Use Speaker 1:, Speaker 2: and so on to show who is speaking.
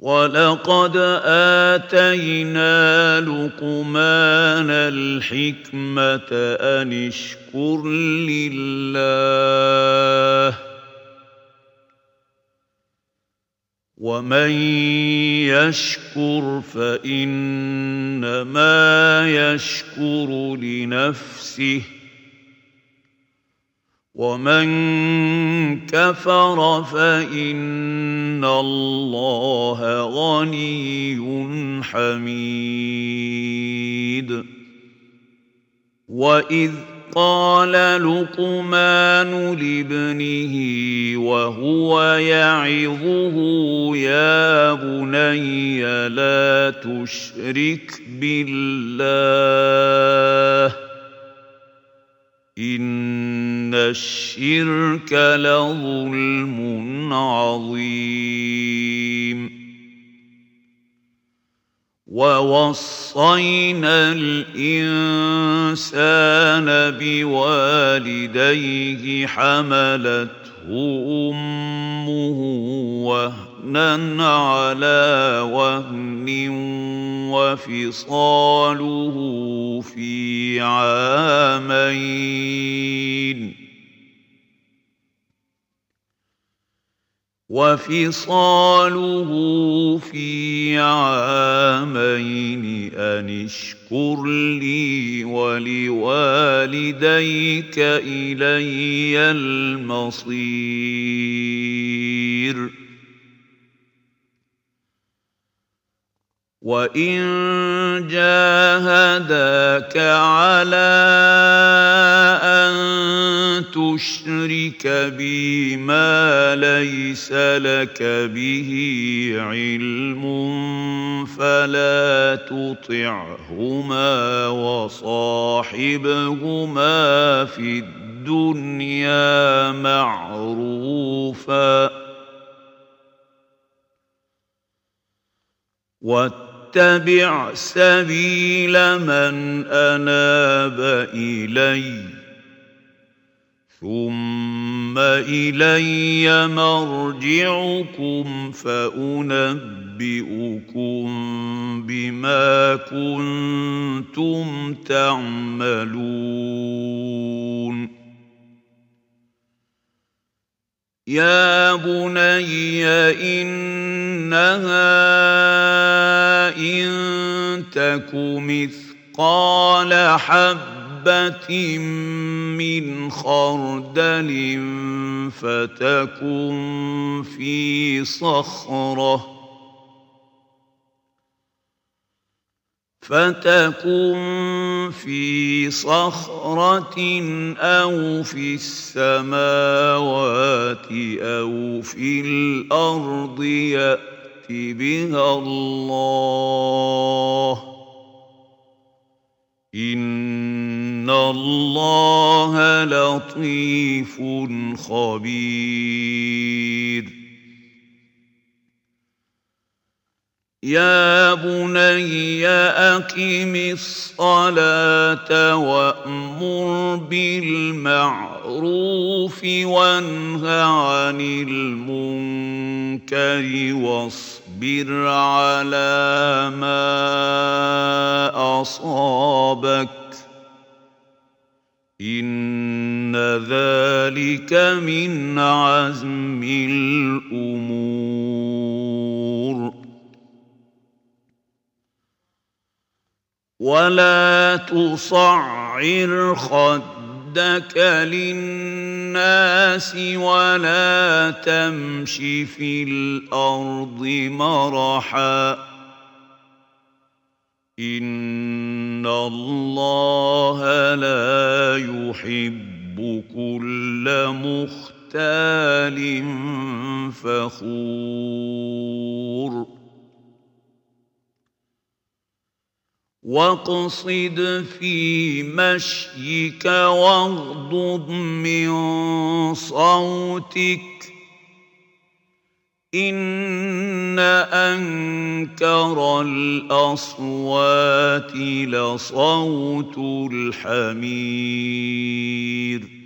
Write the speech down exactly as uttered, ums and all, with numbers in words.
Speaker 1: وَلَقَدْ آتَيْنَا لُقْمَانَ الْحِكْمَةَ أَنِ اشْكُرْ لِلَّهِ ۚ وَمَن يَشْكُرْ فَإِنَّمَا يَشْكُرُ لِنَفْسِهِ ۖ وَمَن كَفَرَ فَإِنَّ اللَّهَ غَنِيٌّ حَمِيدٌ. وَإِذْ قَالَ لُقْمَانُ لِابْنِهِ وَهُوَ يَعِظُهُ يَا بُنَيَّ لَا تُشْرِكْ بِاللَّهِ إِنَّ الشِّرْكَ لَظُلْمٌ عَظِيمٌ. وَوَصَّيْنَا الْإِنسَانَ بِوَالِدَيْهِ حَمَلَتْهُ أُمُّهُ وَهْنًا عَلَىٰ وَهْنٍ وَفِصَالُهُ فِي عَامَيْنِ وَفِصَالُهُ فِي عَامَيْنِ أَنِ اشْكُرْ لِي وَلِوَالِدَيْكَ إِلَيَّ الْمَصِيرُ. وَإِن جَاهَدَاكَ عَلَىٰ أَن تُشْرِكَ بِي مَا لَيْسَ لَكَ بِهِ عِلْمٌ فَلَا تُطِعْهُمَا وَصَاحِبْهُمَا فِي الدُّنْيَا مَعْرُوفًا ۖ وَاتَّبِعْ سَبِيلَ مَنْ أَنَابَ إِلَيَّ ۚ ثُمَّ إِلَيَّ مَرْجِعُكُمْ فَأُنَبِّئُكُم بِمَا كُنتُمْ تَعْمَلُونَ. يَا بُنَيَّ إِنَّهَا إِن تَكُ مِثْقَالَ حَبَّةٍ مِّنْ خَرْدَلٍ فَتَكُن فِي صَخْرَةٍ فَتَكُن فِي صَخْرَةٍ أَوْ فِي السَّمَاوَاتِ أَوْ فِي الْأَرْضِ يَأْتِ بِهَا اللَّهُ ۚ إِنَّ اللَّهَ لَطِيفٌ خَبِيرٌ. يَا بُنَيَّ أَقِمِ الصَّلَاةَ وَأْمُرْ بِالْمَعْرُوفِ وَانْهَ عَنِ الْمُنكَرِ وَاصْبِرْ عَلَىٰ مَا أَصَابَكَ ۖ إِنَّ ذَٰلِكَ مِنْ عَزْمِ الْأُمُورِ. وَلَا تُصَعِّرْ خَدَّكَ لِلنَّاسِ وَلَا تَمْشِ فِي الْأَرْضِ مَرَحًا ۖ إِنَّ اللَّهَ لَا يُحِبُّ كُلَّ مُخْتَالٍ فَخُورٍ. وَاقْصِدْ فِي مَشْيِكَ وَاغْضُضْ مِن صَوْتِكَ ۚ إِنَّ أَنكَرَ الْأَصْوَاتِ لَصَوْتُ الْحَمِيرِ.